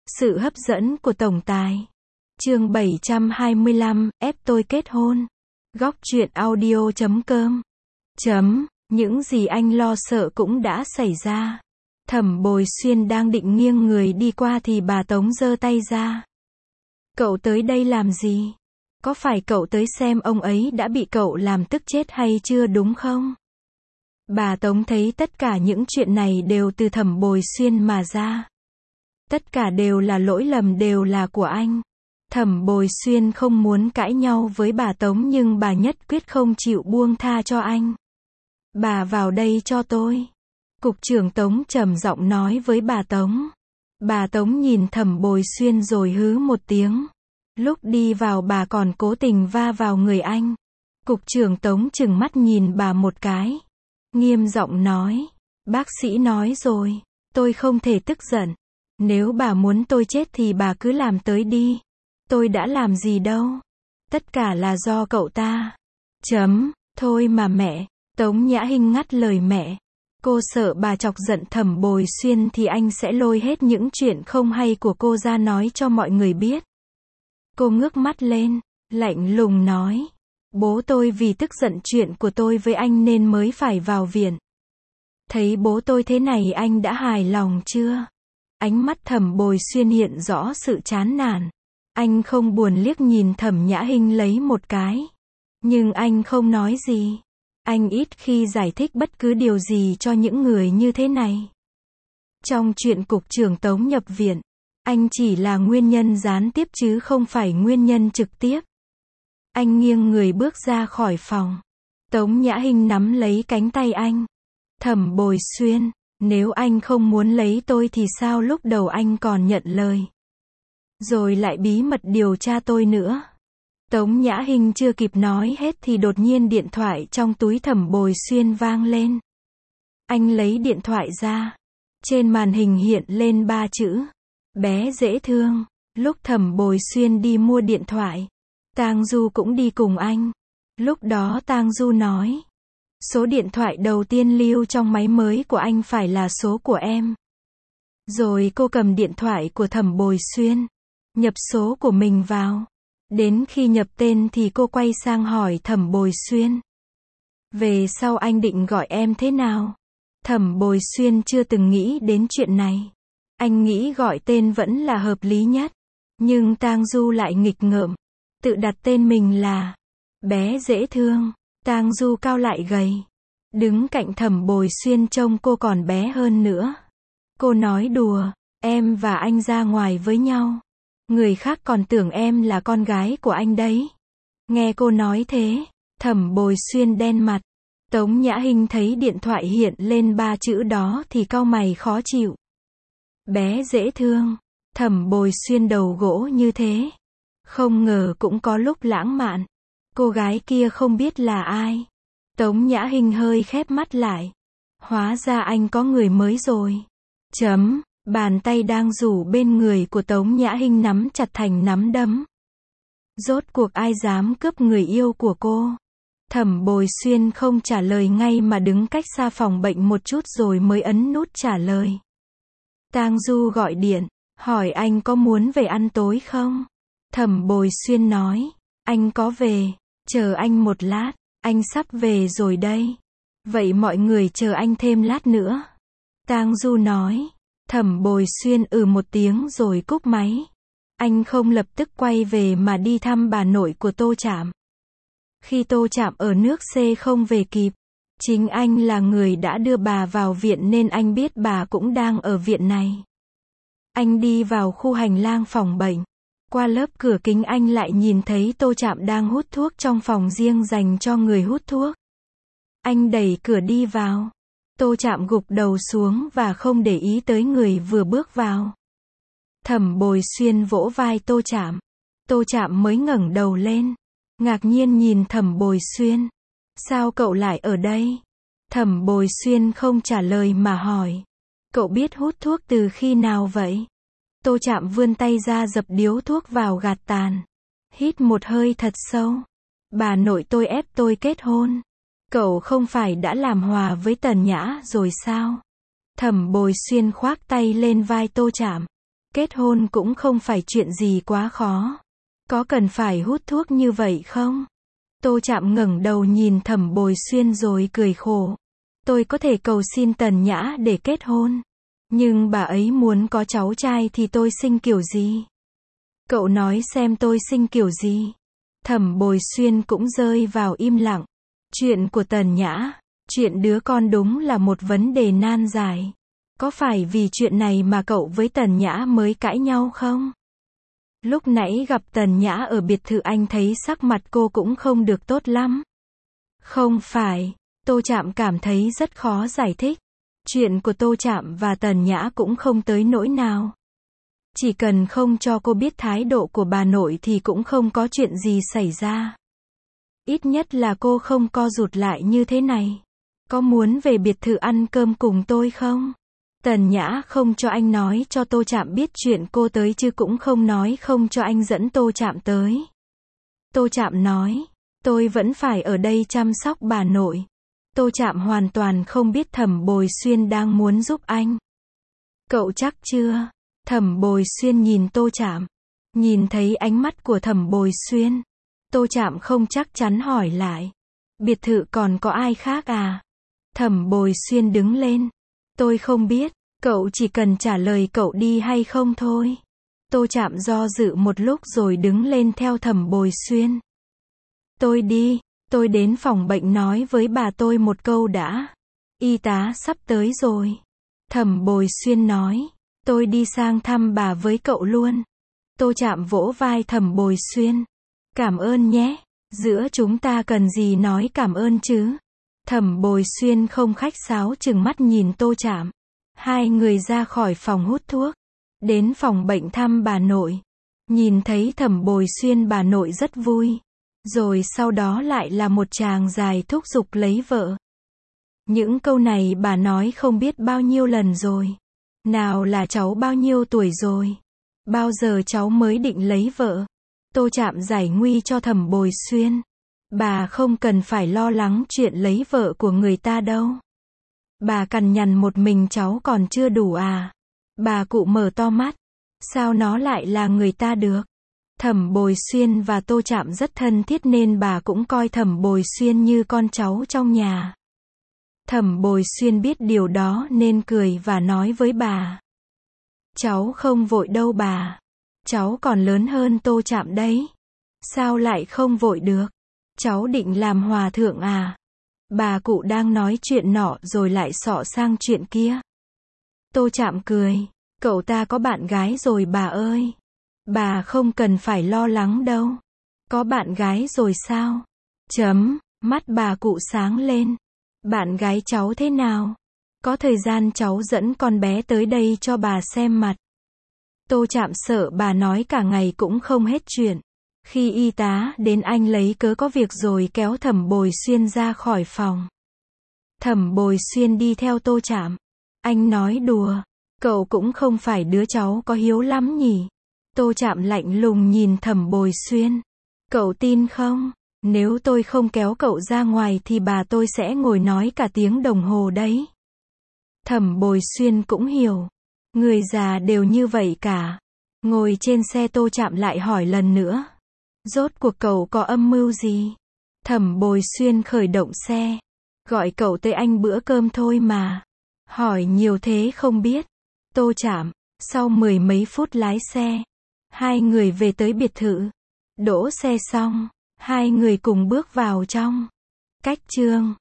Sự hấp dẫn của tổng tài. Chương 725, ép tôi kết hôn. Góc truyện audio.com. Những gì anh lo sợ cũng đã xảy ra. Thẩm Bồi Xuyên đang định nghiêng người đi qua thì bà Tống giơ tay ra. Cậu tới đây làm gì? Có phải cậu tới xem ông ấy đã bị cậu làm tức chết hay chưa đúng không? Bà Tống thấy tất cả những chuyện này đều từ Thẩm Bồi Xuyên mà ra. Tất cả đều là lỗi lầm, đều là của anh. Thẩm Bồi Xuyên không muốn cãi nhau với bà Tống nhưng bà nhất quyết không chịu buông tha cho anh. Bà vào đây cho tôi. Cục trưởng Tống trầm giọng nói với bà Tống. Bà Tống nhìn Thẩm Bồi Xuyên rồi hứ một tiếng. Lúc đi vào bà còn cố tình va vào người anh. Cục trưởng Tống trừng mắt nhìn bà một cái. Nghiêm giọng nói. Bác sĩ nói rồi, tôi không thể tức giận. Nếu bà muốn tôi chết thì bà cứ làm tới đi. Tôi đã làm gì đâu. Tất cả là do cậu ta. Thôi mà mẹ. Tống Nhã Hinh ngắt lời mẹ. Cô sợ bà chọc giận Thẩm Bồi Xuyên thì anh sẽ lôi hết những chuyện không hay của cô ra nói cho mọi người biết. Cô ngước mắt lên, lạnh lùng nói. Bố tôi vì tức giận chuyện của tôi với anh nên mới phải vào viện. Thấy bố tôi thế này anh đã hài lòng chưa? Ánh mắt Thẩm Bồi Xuyên hiện rõ sự chán nản. Anh không buồn liếc nhìn Thẩm Nhã Hinh lấy một cái. Nhưng anh không nói gì. Anh ít khi giải thích bất cứ điều gì cho những người như thế này. Trong chuyện cục trưởng Tống nhập viện, anh chỉ là nguyên nhân gián tiếp chứ không phải nguyên nhân trực tiếp. Anh nghiêng người bước ra khỏi phòng. Tống Nhã Hinh nắm lấy cánh tay anh. Thẩm Bồi Xuyên, nếu anh không muốn lấy tôi thì sao lúc đầu anh còn nhận lời. Rồi lại bí mật điều tra tôi nữa. Tống Nhã Hinh chưa kịp nói hết thì đột nhiên điện thoại trong túi Thẩm Bồi Xuyên vang lên. Anh lấy điện thoại ra. Trên màn hình hiện lên 3 chữ. Bé dễ thương. Lúc Thẩm Bồi Xuyên đi mua điện thoại, Tang Du cũng đi cùng anh. Lúc đó Tang Du nói. Số điện thoại đầu tiên lưu trong máy mới của anh phải là số của em. Rồi cô cầm điện thoại của Thẩm Bồi Xuyên, nhập số của mình vào. Đến khi nhập tên thì cô quay sang hỏi Thẩm Bồi Xuyên. Về sau anh định gọi em thế nào? Thẩm Bồi Xuyên chưa từng nghĩ đến chuyện này. Anh nghĩ gọi tên vẫn là hợp lý nhất. Nhưng Tang Du lại nghịch ngợm. Tự đặt tên mình là bé dễ thương. Tang Du cao lại gầy. Đứng cạnh Thẩm Bồi Xuyên trông cô còn bé hơn nữa. Cô nói đùa. Em và anh ra ngoài với nhau. Người khác còn tưởng em là con gái của anh đấy. Nghe cô nói thế, Thẩm Bồi Xuyên đen mặt. Tống Nhã Hinh thấy điện thoại hiện lên 3 chữ đó thì cau mày khó chịu. Bé dễ thương. Thẩm Bồi Xuyên đầu gỗ như thế. Không ngờ cũng có lúc lãng mạn. Cô gái kia không biết là ai. Tống Nhã Hinh hơi khép mắt lại. Hóa ra anh có người mới rồi. Bàn tay đang rủ bên người của Tống Nhã Hinh nắm chặt thành nắm đấm. Rốt cuộc ai dám cướp người yêu của cô? Thẩm Bồi Xuyên không trả lời ngay mà đứng cách xa phòng bệnh một chút rồi mới ấn nút trả lời. Tang Du gọi điện, hỏi anh có muốn về ăn tối không? Thẩm Bồi Xuyên nói, anh có về, chờ anh một lát, anh sắp về rồi đây. Vậy mọi người chờ anh thêm lát nữa. Tang Du nói. Thẩm Bồi Xuyên một tiếng rồi cúp máy. Anh không lập tức quay về mà đi thăm bà nội của Tô Trạm. Khi Tô Trạm ở nước C không về kịp, chính anh là người đã đưa bà vào viện nên anh biết bà cũng đang ở viện này. Anh đi vào khu hành lang phòng bệnh. Qua lớp cửa kính anh lại nhìn thấy Tô Trạm đang hút thuốc trong phòng riêng dành cho người hút thuốc. Anh đẩy cửa đi vào. Tô Trạm gục đầu xuống và không để ý tới người vừa bước vào. Thẩm Bồi Xuyên vỗ vai Tô Trạm. Tô Trạm mới ngẩng đầu lên. Ngạc nhiên nhìn Thẩm Bồi Xuyên. Sao cậu lại ở đây? Thẩm Bồi Xuyên không trả lời mà hỏi. Cậu biết hút thuốc từ khi nào vậy? Tô Trạm vươn tay ra dập điếu thuốc vào gạt tàn. Hít một hơi thật sâu. Bà nội tôi ép tôi kết hôn. Cậu không phải đã làm hòa với Tần Nhã rồi sao? Thẩm Bồi Xuyên khoác tay lên vai Tô Trạm. Kết hôn cũng không phải chuyện gì quá khó. Có cần phải hút thuốc như vậy không? Tô Trạm ngẩng đầu nhìn Thẩm Bồi Xuyên rồi cười khổ. Tôi có thể cầu xin Tần Nhã để kết hôn. Nhưng bà ấy muốn có cháu trai thì tôi sinh kiểu gì? Cậu nói xem tôi sinh kiểu gì? Thẩm Bồi Xuyên cũng rơi vào im lặng. Chuyện của Tần Nhã, chuyện đứa con đúng là một vấn đề nan giải. Có phải vì chuyện này mà cậu với Tần Nhã mới cãi nhau không? Lúc nãy gặp Tần Nhã ở biệt thự anh thấy sắc mặt cô cũng không được tốt lắm. Không phải, Tô Trạm cảm thấy rất khó giải thích. Chuyện của Tô Trạm và Tần Nhã cũng không tới nỗi nào. Chỉ cần không cho cô biết thái độ của bà nội thì cũng không có chuyện gì xảy ra. Ít nhất là cô không co rụt lại như thế này. Có muốn về biệt thự ăn cơm cùng tôi không? Tần Nhã không cho anh nói cho Tô Trạm biết chuyện cô tới chứ cũng không nói không cho anh dẫn Tô Trạm tới. Tô Trạm nói, tôi vẫn phải ở đây chăm sóc bà nội. Tô Trạm hoàn toàn không biết Thẩm Bồi Xuyên đang muốn giúp anh. Cậu chắc chưa? Thẩm Bồi Xuyên nhìn Tô Trạm. Nhìn thấy ánh mắt của Thẩm Bồi Xuyên. Tô Trạm không chắc chắn hỏi lại. Biệt thự còn có ai khác à? Thẩm Bồi Xuyên đứng lên. Tôi không biết, cậu chỉ cần trả lời cậu đi hay không thôi. Tô Trạm do dự một lúc rồi đứng lên theo Thẩm Bồi Xuyên. Tôi đi, tôi đến phòng bệnh nói với bà tôi một câu đã. Y tá sắp tới rồi. Thẩm Bồi Xuyên nói, tôi đi sang thăm bà với cậu luôn. Tô Trạm vỗ vai Thẩm Bồi Xuyên. Cảm ơn nhé, giữa chúng ta cần gì nói cảm ơn chứ. Thẩm Bồi Xuyên không khách sáo chừng mắt nhìn Tô Trạm. Hai người ra khỏi phòng hút thuốc. Đến phòng bệnh thăm bà nội. Nhìn thấy Thẩm Bồi Xuyên bà nội rất vui. Rồi sau đó lại là một tràng dài thúc giục lấy vợ. Những câu này bà nói không biết bao nhiêu lần rồi. Nào là cháu bao nhiêu tuổi rồi? Bao giờ cháu mới định lấy vợ? Tô Trạm giải nguy cho Thẩm Bồi Xuyên. Bà không cần phải lo lắng chuyện lấy vợ của người ta đâu. Bà cằn nhằn một mình cháu còn chưa đủ à? Bà cụ mở to mắt. Sao nó lại là người ta được? Thẩm Bồi Xuyên và Tô Trạm rất thân thiết nên bà cũng coi Thẩm Bồi Xuyên như con cháu trong nhà. Thẩm Bồi Xuyên biết điều đó nên cười và nói với bà. Cháu không vội đâu bà. Cháu còn lớn hơn Tô Trạm đấy. Sao lại không vội được? Cháu định làm hòa thượng à? Bà cụ đang nói chuyện nọ rồi lại xọ sang chuyện kia. Tô Trạm cười. Cậu ta có bạn gái rồi bà ơi. Bà không cần phải lo lắng đâu. Có bạn gái rồi sao? Mắt bà cụ sáng lên. Bạn gái cháu thế nào? Có thời gian cháu dẫn con bé tới đây cho bà xem mặt. Tô Trạm sợ bà nói cả ngày cũng không hết chuyện. Khi y tá đến anh lấy cớ có việc rồi kéo Thẩm Bồi Xuyên ra khỏi phòng. Thẩm Bồi Xuyên đi theo Tô Trạm. Anh nói đùa. Cậu cũng không phải đứa cháu có hiếu lắm nhỉ? Tô Trạm lạnh lùng nhìn Thẩm Bồi Xuyên. Cậu tin không? Nếu tôi không kéo cậu ra ngoài thì bà tôi sẽ ngồi nói cả tiếng đồng hồ đấy. Thẩm Bồi Xuyên cũng hiểu. Người già đều như vậy cả. Ngồi trên xe Tô Trạm lại hỏi lần nữa. Rốt cuộc cậu có âm mưu gì? Thẩm Bồi Xuyên khởi động xe. Gọi cậu tới anh bữa cơm thôi mà. Hỏi nhiều thế không biết. Tô Trạm, sau 10 mấy phút lái xe. Hai người về tới biệt thự. Đỗ xe xong. Hai người cùng bước vào trong. Cách chương